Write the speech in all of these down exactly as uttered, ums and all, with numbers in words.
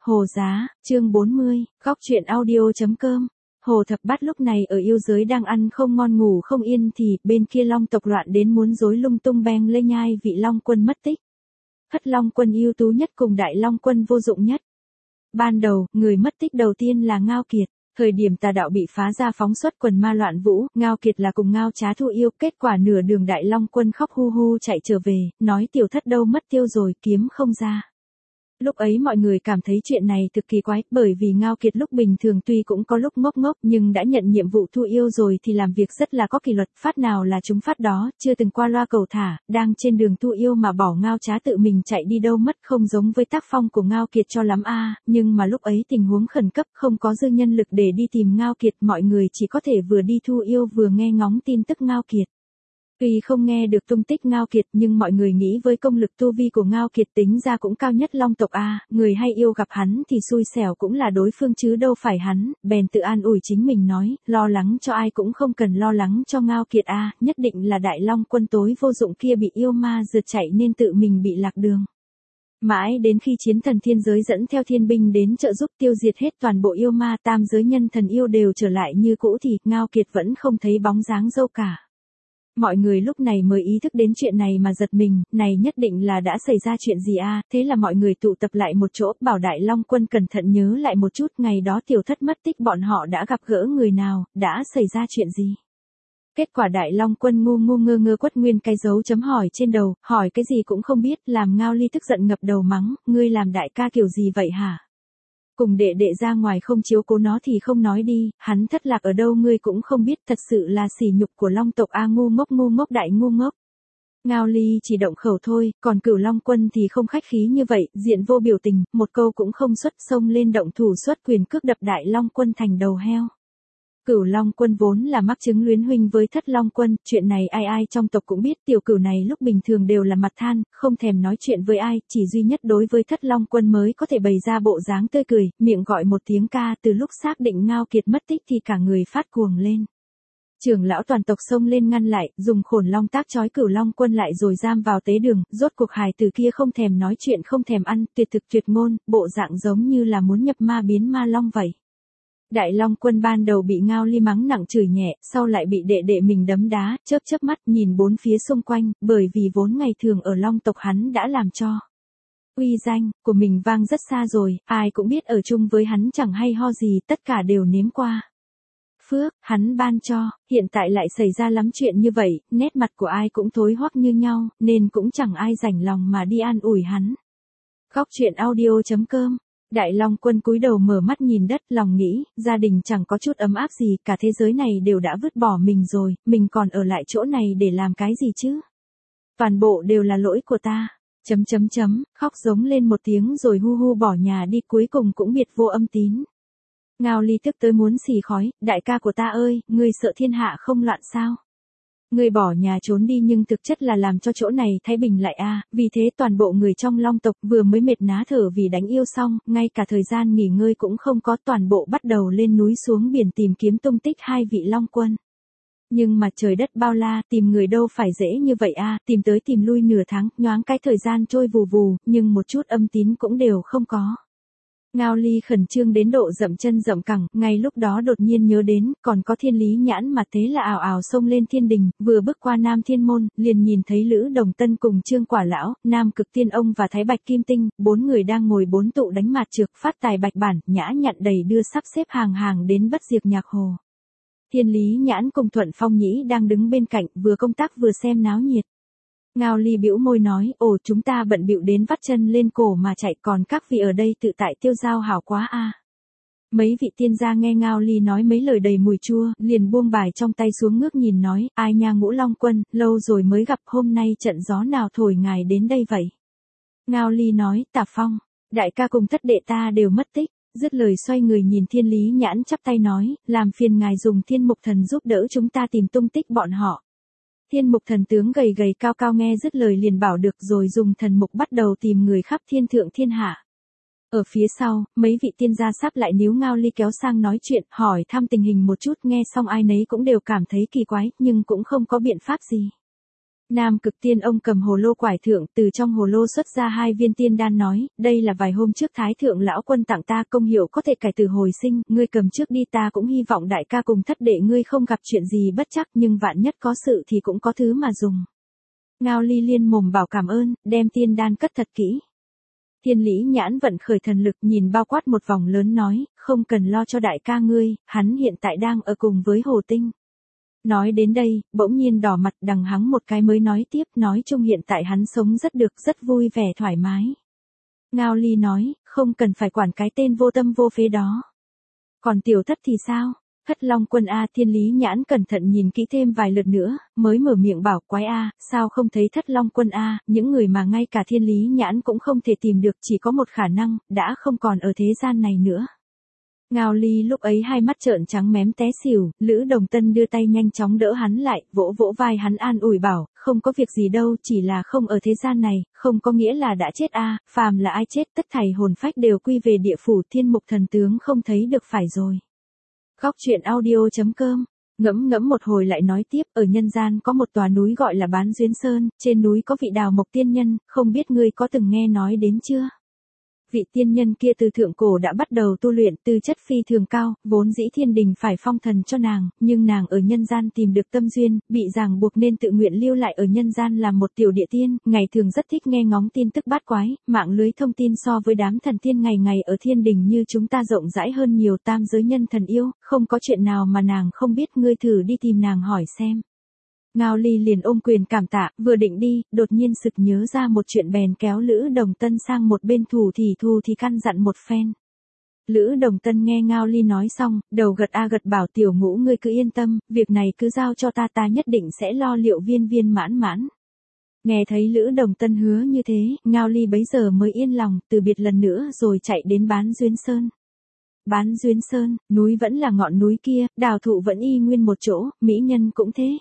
Hồ Giá, chương bốn mươi, góc truyện audio.com. Hồ Thập Bát lúc này ở yêu giới đang ăn không ngon ngủ không yên thì bên kia Long tộc loạn đến muốn rối lung tung beng lê nhai vị Long quân mất tích. Hất Long quân ưu tú nhất cùng Đại Long quân vô dụng nhất. Ban đầu, người mất tích đầu tiên là Ngao Kiệt. Thời điểm tà đạo bị phá ra phóng xuất quần ma loạn vũ, Ngao Kiệt là cùng Ngao Trá thu yêu, kết quả nửa đường Đại Long quân khóc hu hu chạy trở về, nói tiểu thất đâu mất tiêu rồi, kiếm không ra. Lúc ấy mọi người cảm thấy chuyện này cực kỳ quái, bởi vì Ngao Kiệt lúc bình thường tuy cũng có lúc ngốc ngốc nhưng đã nhận nhiệm vụ thu yêu rồi thì làm việc rất là có kỷ luật, phát nào là chúng phát đó, chưa từng qua loa cầu thả, đang trên đường thu yêu mà bỏ Ngao Trá tự mình chạy đi đâu mất, không giống với tác phong của Ngao Kiệt cho lắm a, nhưng mà lúc ấy tình huống khẩn cấp không có dư nhân lực để đi tìm Ngao Kiệt, mọi người chỉ có thể vừa đi thu yêu vừa nghe ngóng tin tức Ngao Kiệt. Tuy không nghe được tung tích Ngao Kiệt nhưng mọi người nghĩ với công lực tu vi của Ngao Kiệt tính ra cũng cao nhất Long tộc a, người hay yêu gặp hắn thì xui xẻo cũng là đối phương chứ đâu phải hắn, bèn tự an ủi chính mình nói, lo lắng cho ai cũng không cần lo lắng cho Ngao Kiệt a, nhất định là Đại Long quân tối vô dụng kia bị yêu ma rượt chạy nên tự mình bị lạc đường. Mãi đến khi chiến thần thiên giới dẫn theo thiên binh đến trợ giúp tiêu diệt hết toàn bộ yêu ma, tam giới nhân thần yêu đều trở lại như cũ thì Ngao Kiệt vẫn không thấy bóng dáng đâu cả. Mọi người lúc này mới ý thức đến chuyện này mà giật mình, này nhất định là đã xảy ra chuyện gì a, thế là mọi người tụ tập lại một chỗ, bảo Đại Long quân cẩn thận nhớ lại một chút, ngày đó tiểu thất mất tích bọn họ đã gặp gỡ người nào, đã xảy ra chuyện gì. Kết quả Đại Long quân ngu ngu ngơ ngơ quất nguyên cái dấu chấm hỏi trên đầu, hỏi cái gì cũng không biết, làm Ngao Ly tức giận ngập đầu mắng, ngươi làm đại ca kiểu gì vậy hả? Cùng đệ đệ ra ngoài không chiếu cố nó thì không nói đi, hắn thất lạc ở đâu ngươi cũng không biết, thật sự là sỉ nhục của Long tộc a, ngu ngốc ngu ngốc đại ngu ngốc. Ngao Ly chỉ động khẩu thôi, còn Cửu Long quân thì không khách khí như vậy, diện vô biểu tình, một câu cũng không xuất, xông lên động thủ xuất quyền cước đập Đại Long quân thành đầu heo. Cửu Long quân vốn là mắc chứng luyến huynh với Thất Long quân, chuyện này ai ai trong tộc cũng biết, tiểu cửu này lúc bình thường đều là mặt than, không thèm nói chuyện với ai, chỉ duy nhất đối với Thất Long quân mới có thể bày ra bộ dáng tươi cười, miệng gọi một tiếng ca, từ lúc xác định Ngao Kiệt mất tích thì cả người phát cuồng lên. Trưởng lão toàn tộc xông lên ngăn lại, dùng khổn long tác trói Cửu Long quân lại rồi giam vào tế đường, rốt cuộc hài từ kia không thèm nói chuyện không thèm ăn, tuyệt thực tuyệt ngôn, bộ dạng giống như là muốn nhập ma biến ma long vậy. Đại Long quân ban đầu bị Ngao Ly mắng nặng chửi nhẹ, sau lại bị đệ đệ mình đấm đá, chớp chớp mắt nhìn bốn phía xung quanh, bởi vì vốn ngày thường ở Long tộc hắn đã làm cho uy danh của mình vang rất xa rồi, ai cũng biết ở chung với hắn chẳng hay ho gì, tất cả đều nếm qua phước hắn ban cho, hiện tại lại xảy ra lắm chuyện như vậy, nét mặt của ai cũng thối hoắc như nhau, nên cũng chẳng ai rảnh lòng mà đi an ủi hắn. Góc truyện audio.com. Đại Long quân cúi đầu mở mắt nhìn đất, lòng nghĩ, gia đình chẳng có chút ấm áp gì, cả thế giới này đều đã vứt bỏ mình rồi, mình còn ở lại chỗ này để làm cái gì chứ? Toàn bộ đều là lỗi của ta. Chấm chấm chấm, khóc giống lên một tiếng rồi hu hu bỏ nhà đi, cuối cùng cũng biệt vô âm tín. Ngao Ly tức tới muốn xì khói, đại ca của ta ơi, ngươi sợ thiên hạ không loạn sao? Ngươi bỏ nhà trốn đi nhưng thực chất là làm cho chỗ này thái bình lại a, vì thế toàn bộ người trong Long tộc vừa mới mệt ná thở vì đánh yêu xong, ngay cả thời gian nghỉ ngơi cũng không có, toàn bộ bắt đầu lên núi xuống biển tìm kiếm tung tích hai vị Long quân. Nhưng mà trời đất bao la, tìm người đâu phải dễ như vậy a, tìm tới tìm lui nửa tháng, nhoáng cái thời gian trôi vù vù, nhưng một chút âm tín cũng đều không có. Ngao Ly khẩn trương đến độ dậm chân dậm cẳng, ngay lúc đó đột nhiên nhớ đến, còn có Thiên Lý Nhãn mà, thế là ào ào xông lên thiên đình, vừa bước qua Nam Thiên môn, liền nhìn thấy Lữ Đồng Tân cùng Trương Quả Lão, Nam Cực Tiên Ông và Thái Bạch Kim Tinh, bốn người đang ngồi bốn tụ đánh mạt trược, phát tài bạch bản, nhã nhặn đầy đưa sắp xếp hàng hàng đến Bất Diệt Nhạc Hồ. Thiên Lý Nhãn cùng Thuận Phong Nhĩ đang đứng bên cạnh, vừa công tác vừa xem náo nhiệt. Ngao Ly bĩu môi nói, ồ chúng ta bận bịu đến vắt chân lên cổ mà chạy, còn các vị ở đây tự tại tiêu dao hảo quá a. Mấy vị tiên gia nghe Ngao Ly nói mấy lời đầy mùi chua, liền buông bài trong tay xuống ngước nhìn nói, ai nha Ngũ Long quân, lâu rồi mới gặp, hôm nay trận gió nào thổi ngài đến đây vậy? Ngao Ly nói, Tả Phong, đại ca cùng thất đệ ta đều mất tích, dứt lời xoay người nhìn Thiên Lý Nhãn chắp tay nói, làm phiền ngài dùng Thiên Mục Thần giúp đỡ chúng ta tìm tung tích bọn họ. Thiên Mục Thần tướng gầy gầy cao cao nghe dứt lời liền bảo được, rồi dùng thần mục bắt đầu tìm người khắp thiên thượng thiên hạ. Ở phía sau, mấy vị tiên gia sắp lại níu Ngao Ly kéo sang nói chuyện, hỏi thăm tình hình một chút, nghe xong ai nấy cũng đều cảm thấy kỳ quái, nhưng cũng không có biện pháp gì. Nam Cực Tiên ông cầm hồ lô quải thượng, từ trong hồ lô xuất ra hai viên tiên đan nói, đây là vài hôm trước Thái Thượng Lão Quân tặng ta, công hiệu có thể cải tử hồi sinh, ngươi cầm trước đi, ta cũng hy vọng đại ca cùng thất đệ ngươi không gặp chuyện gì bất chắc, nhưng vạn nhất có sự thì cũng có thứ mà dùng. Ngao Ly liên mồm bảo cảm ơn, đem tiên đan cất thật kỹ. Thiên Lý Nhãn vận khởi thần lực nhìn bao quát một vòng lớn nói, không cần lo cho đại ca ngươi, hắn hiện tại đang ở cùng với Hồ Tinh. Nói đến đây, bỗng nhiên đỏ mặt, đằng hắng một cái mới nói tiếp, nói chung hiện tại hắn sống rất được, rất vui vẻ thoải mái. Ngao Ly nói, không cần phải quản cái tên vô tâm vô phế đó. Còn tiểu thất thì sao? Thất Long Quân a, Thiên Lý Nhãn cẩn thận nhìn kỹ thêm vài lượt nữa, mới mở miệng bảo, quái a, sao không thấy Thất Long Quân a, những người mà ngay cả Thiên Lý Nhãn cũng không thể tìm được, chỉ có một khả năng, đã không còn ở thế gian này nữa. Ngao Ly lúc ấy hai mắt trợn trắng mém té xỉu, Lữ Đồng Tân đưa tay nhanh chóng đỡ hắn lại, vỗ vỗ vai hắn an ủi bảo, không có việc gì đâu, chỉ là không ở thế gian này, không có nghĩa là đã chết a, phàm là ai chết tất thảy hồn phách đều quy về địa phủ, thiên mục thần tướng không thấy được phải rồi. Góc truyện audio chấm com, ngẫm ngẫm một hồi lại nói tiếp, ở nhân gian có một tòa núi gọi là Bán Duyên Sơn, trên núi có vị Đào Mộc tiên nhân, không biết ngươi có từng nghe nói đến chưa? Vị tiên nhân kia từ thượng cổ đã bắt đầu tu luyện, tư chất phi thường cao, vốn dĩ thiên đình phải phong thần cho nàng, nhưng nàng ở nhân gian tìm được tâm duyên, bị ràng buộc nên tự nguyện lưu lại ở nhân gian làm một tiểu địa tiên, ngày thường rất thích nghe ngóng tin tức bát quái, mạng lưới thông tin so với đám thần tiên ngày ngày ở thiên đình như chúng ta rộng rãi hơn nhiều, tam giới nhân thần yêu, không có chuyện nào mà nàng không biết, ngươi thử đi tìm nàng hỏi xem. Ngao Ly liền ôm quyền cảm tạ, vừa định đi, đột nhiên sực nhớ ra một chuyện bèn kéo Lữ Đồng Tân sang một bên thủ thì thù thì căn dặn một phen. Lữ Đồng Tân nghe Ngao Ly nói xong, đầu gật a gật bảo tiểu ngũ ngươi cứ yên tâm, việc này cứ giao cho ta, ta nhất định sẽ lo liệu viên viên mãn mãn. Nghe thấy Lữ Đồng Tân hứa như thế, Ngao Ly bấy giờ mới yên lòng, từ biệt lần nữa rồi chạy đến Bán Duyên Sơn. Bán Duyên Sơn, núi vẫn là ngọn núi kia, đào thụ vẫn y nguyên một chỗ, mỹ nhân cũng thế.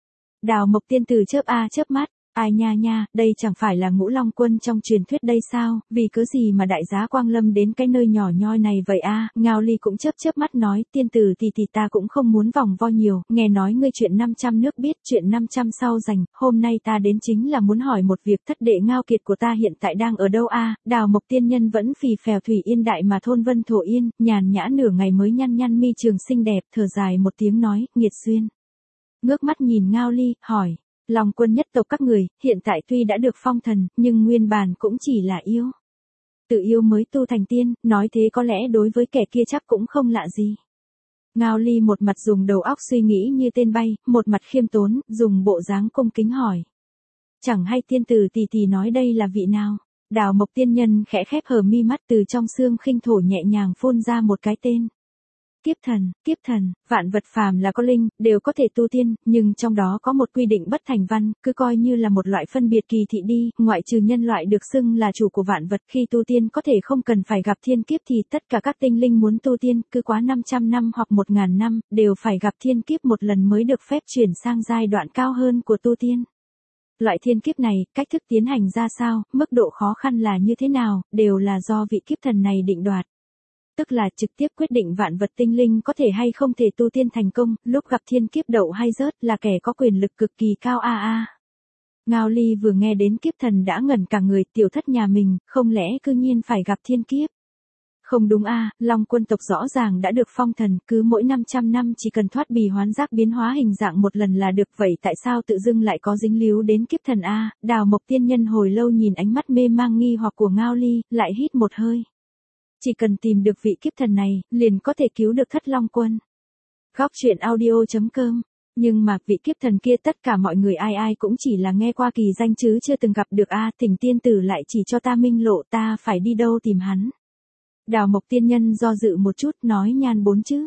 Đào Mộc tiên tử chớp a chớp mắt, ai nha nha, đây chẳng phải là Ngũ Long Quân trong truyền thuyết đây sao, vì cớ gì mà đại giá quang lâm đến cái nơi nhỏ nhoi này vậy a? Ngao Ly cũng chớp chớp mắt nói, tiên tử thì thì ta cũng không muốn vòng vo nhiều, nghe nói ngươi chuyện năm trăm nước biết, chuyện năm trăm sau dành, hôm nay ta đến chính là muốn hỏi một việc, thất đệ Ngao Kiệt của ta hiện tại đang ở đâu a? Đào Mộc tiên nhân vẫn phì phèo thủy yên đại mà thôn vân thổ yên, nhàn nhã nửa ngày mới nhăn nhăn mi trường xinh đẹp, thở dài một tiếng nói, nghiệt duyên. Ngước mắt nhìn Ngao Ly, hỏi, Long Quân nhất tộc các người, hiện tại tuy đã được phong thần, nhưng nguyên bản cũng chỉ là yêu. Tự yêu mới tu thành tiên, nói thế có lẽ đối với kẻ kia chắc cũng không lạ gì. Ngao Ly một mặt dùng đầu óc suy nghĩ như tên bay, một mặt khiêm tốn, dùng bộ dáng cung kính hỏi. Chẳng hay tiên tử tỷ tỷ nói đây là vị nào? Đào Mộc tiên nhân khẽ khép hờ mi mắt, từ trong xương khinh thổ nhẹ nhàng phun ra một cái tên. Kiếp thần, kiếp thần, vạn vật phàm là có linh, đều có thể tu tiên, nhưng trong đó có một quy định bất thành văn, cứ coi như là một loại phân biệt kỳ thị đi, ngoại trừ nhân loại được xưng là chủ của vạn vật, khi tu tiên có thể không cần phải gặp thiên kiếp thì tất cả các tinh linh muốn tu tiên, cứ quá năm trăm năm hoặc một nghìn năm, đều phải gặp thiên kiếp một lần mới được phép chuyển sang giai đoạn cao hơn của tu tiên. Loại thiên kiếp này, cách thức tiến hành ra sao, mức độ khó khăn là như thế nào, đều là do vị kiếp thần này định đoạt. Tức là trực tiếp quyết định vạn vật tinh linh có thể hay không thể tu tiên thành công, lúc gặp thiên kiếp đậu hay rớt là kẻ có quyền lực cực kỳ cao a a. Ngao Ly vừa nghe đến kiếp thần đã ngẩn cả người, tiểu thất nhà mình, không lẽ cư nhiên phải gặp thiên kiếp? Không đúng a, Long Quân tộc rõ ràng đã được phong thần, cứ mỗi năm trăm năm chỉ cần thoát bì hoán giác biến hóa hình dạng một lần là được, vậy tại sao tự dưng lại có dính líu đến kiếp thần a? Đào Mộc tiên nhân hồi lâu nhìn ánh mắt mê mang nghi hoặc của Ngao Ly, lại hít một hơi. Chỉ cần tìm được vị kiếp thần này, liền có thể cứu được Thất Long Quân. Góc truyện audio chấm com. Nhưng mà vị kiếp thần kia tất cả mọi người ai ai cũng chỉ là nghe qua kỳ danh chứ chưa từng gặp được a, Thỉnh tiên tử lại chỉ cho ta minh lộ, ta phải đi đâu tìm hắn. Đào Mộc tiên nhân do dự một chút nói nhan bốn chữ.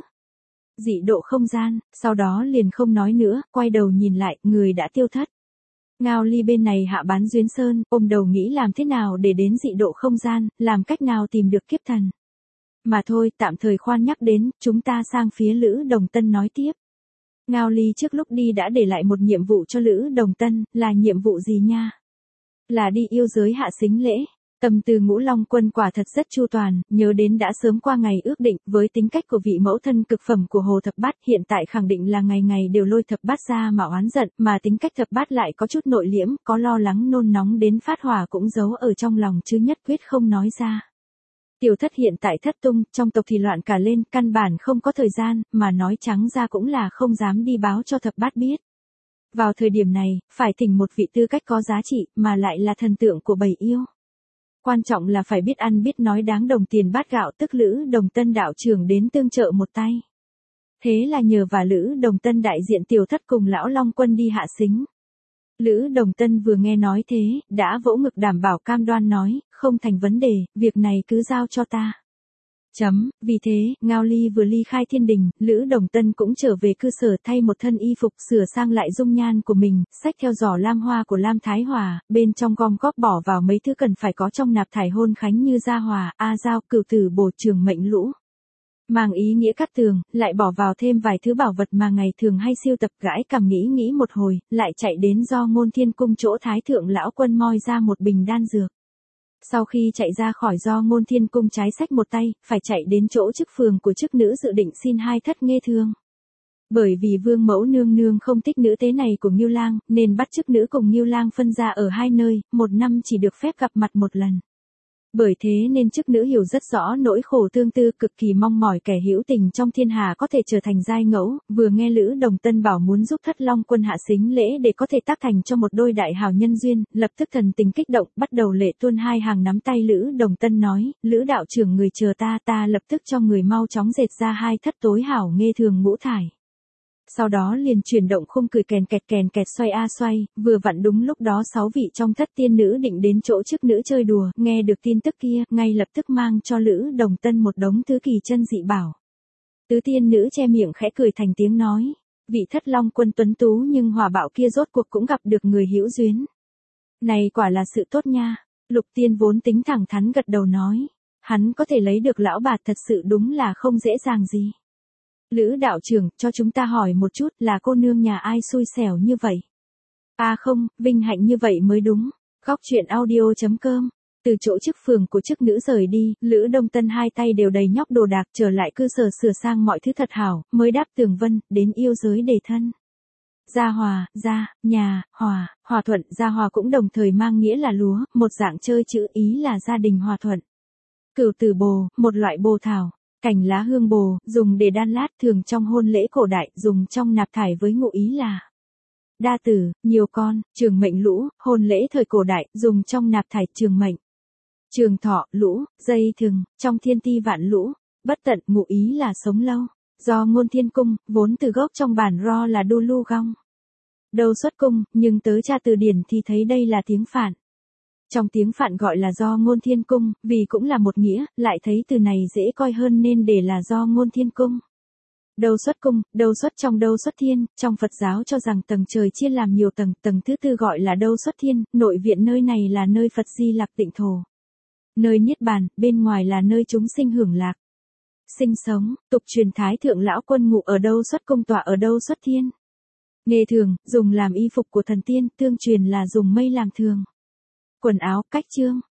Dị độ không gian, sau đó liền không nói nữa, quay đầu nhìn lại, người đã tiêu thất. Ngao Ly bên này hạ Bán Duyên Sơn, ôm đầu nghĩ làm thế nào để đến dị độ không gian, làm cách nào tìm được kiếp thần. Mà thôi, tạm thời khoan nhắc đến, chúng ta sang phía Lữ Đồng Tân nói tiếp. Ngao Ly trước lúc đi đã để lại một nhiệm vụ cho Lữ Đồng Tân, là nhiệm vụ gì nha? Là đi yêu giới hạ sính lễ. Tâm tư Ngũ Long Quân quả thật rất chu toàn, nhớ đến đã sớm qua ngày ước định, với tính cách của vị mẫu thân cực phẩm của Hồ Thập Bát, hiện tại khẳng định là ngày ngày đều lôi Thập Bát ra mà oán giận, mà tính cách Thập Bát lại có chút nội liễm, có lo lắng nôn nóng đến phát hỏa cũng giấu ở trong lòng chứ nhất quyết không nói ra. Tiểu thất hiện tại thất tung, trong tộc thì loạn cả lên, căn bản không có thời gian, mà nói trắng ra cũng là không dám đi báo cho Thập Bát biết. Vào thời điểm này, phải thỉnh một vị tư cách có giá trị, mà lại là thần tượng của bầy yêu. Quan trọng là phải biết ăn biết nói đáng đồng tiền bát gạo, tức Lữ Đồng Tân đạo trưởng đến tương trợ một tay. Thế là nhờ và Lữ Đồng Tân đại diện tiểu thất cùng lão Long Quân đi hạ xính. Lữ Đồng Tân vừa nghe nói thế, đã vỗ ngực đảm bảo cam đoan nói, không thành vấn đề, việc này cứ giao cho ta. Chấm, vì thế, Ngao Ly vừa ly khai thiên đình, Lữ Đồng Tân cũng trở về cư sở thay một thân y phục sửa sang lại dung nhan của mình, xách theo giỏ lam hoa của Lam Thái Hòa, bên trong gom góp bỏ vào mấy thứ cần phải có trong nạp thải hôn khánh như gia hòa, a giao, cửu tử bổ trường mệnh lũ. Mang ý nghĩa cắt tường, lại bỏ vào thêm vài thứ bảo vật mà ngày thường hay siêu tập, gãi cằm nghĩ nghĩ một hồi, lại chạy đến do Ngôn Thiên Cung chỗ Thái Thượng Lão Quân moi ra một bình đan dược. Sau khi chạy ra khỏi do Ngôn Thiên Cung trái sách một tay, phải chạy đến chỗ chức phường của chức nữ dự định xin hai thất nghe thương. Bởi vì Vương Mẫu nương nương không thích nữ tế này của Ngưu Lang, nên bắt chức nữ cùng Ngưu Lang phân ra ở hai nơi, một năm chỉ được phép gặp mặt một lần. Bởi thế nên chức nữ hiểu rất rõ nỗi khổ tương tư, cực kỳ mong mỏi kẻ hữu tình trong thiên hà có thể trở thành giai ngẫu, vừa nghe Lữ Đồng Tân bảo muốn giúp Thất Long Quân hạ xính lễ để có thể tác thành cho một đôi đại hào nhân duyên, lập tức thần tình kích động, bắt đầu lệ tuôn hai hàng nắm tay Lữ Đồng Tân nói, Lữ đạo trưởng người chờ ta, ta lập tức cho người mau chóng dệt ra hai thất tối hảo nghe thường ngũ thải. Sau đó liền chuyển động khung cười kèn kẹt kèn kẹt xoay a xoay, vừa vặn đúng lúc đó sáu vị trong thất tiên nữ định đến chỗ chức nữ chơi đùa, nghe được tin tức kia, ngay lập tức mang cho Lữ Đồng Tân một đống thứ kỳ chân dị bảo. Tứ tiên nữ che miệng khẽ cười thành tiếng nói, vị Thất Long Quân tuấn tú nhưng hòa bạo kia rốt cuộc cũng gặp được người hữu duyên. Này quả là sự tốt nha. Lục tiên vốn tính thẳng thắn gật đầu nói, hắn có thể lấy được lão bà thật sự đúng là không dễ dàng gì. Lữ đạo trưởng, cho chúng ta hỏi một chút, là cô nương nhà ai xui xẻo như vậy? À không, vinh hạnh như vậy mới đúng. Góc truyện audio chấm com. Từ chỗ chức phường của chức nữ rời đi, Lữ Đông Tân hai tay đều đầy nhóc đồ đạc, trở lại cư sở sửa sang mọi thứ thật hảo, mới đáp tường vân, đến yêu giới đề thân. Gia hòa, gia, nhà, hòa, hòa thuận, gia hòa cũng đồng thời mang nghĩa là lúa, một dạng chơi chữ ý là gia đình hòa thuận. Cửu tử bồ, một loại bồ thảo. Cành lá hương bồ, dùng để đan lát, thường trong hôn lễ cổ đại, dùng trong nạp thải với ngụ ý là đa tử, nhiều con, trường mệnh lũ, hôn lễ thời cổ đại, dùng trong nạp thải trường mệnh. Trường thọ, lũ, dây thừng, trong thiên ti vạn lũ, bất tận, ngụ ý là sống lâu. Do Ngôn Thiên Cung, vốn từ gốc trong bản ro là đu lu gong. Đầu xuất cung, nhưng tớ tra từ điển thì thấy đây là tiếng Phạn. Trong tiếng Phạn gọi là do Ngôn Thiên Cung, vì cũng là một nghĩa, lại thấy từ này dễ coi hơn nên để là do Ngôn Thiên Cung. Đầu xuất cung, đầu xuất trong đầu xuất thiên, trong Phật giáo cho rằng tầng trời chia làm nhiều tầng, tầng thứ tư gọi là đầu xuất thiên, nội viện nơi này là nơi Phật Di Lặc tịnh thổ. Nơi Niết Bàn, bên ngoài là nơi chúng sinh hưởng lạc. Sinh sống, tục truyền Thái Thượng Lão Quân ngụ ở đâu xuất cung tọa ở đâu xuất thiên. Nghề thường, dùng làm y phục của thần tiên, tương truyền là dùng mây làm thường. Quần áo, cách chương.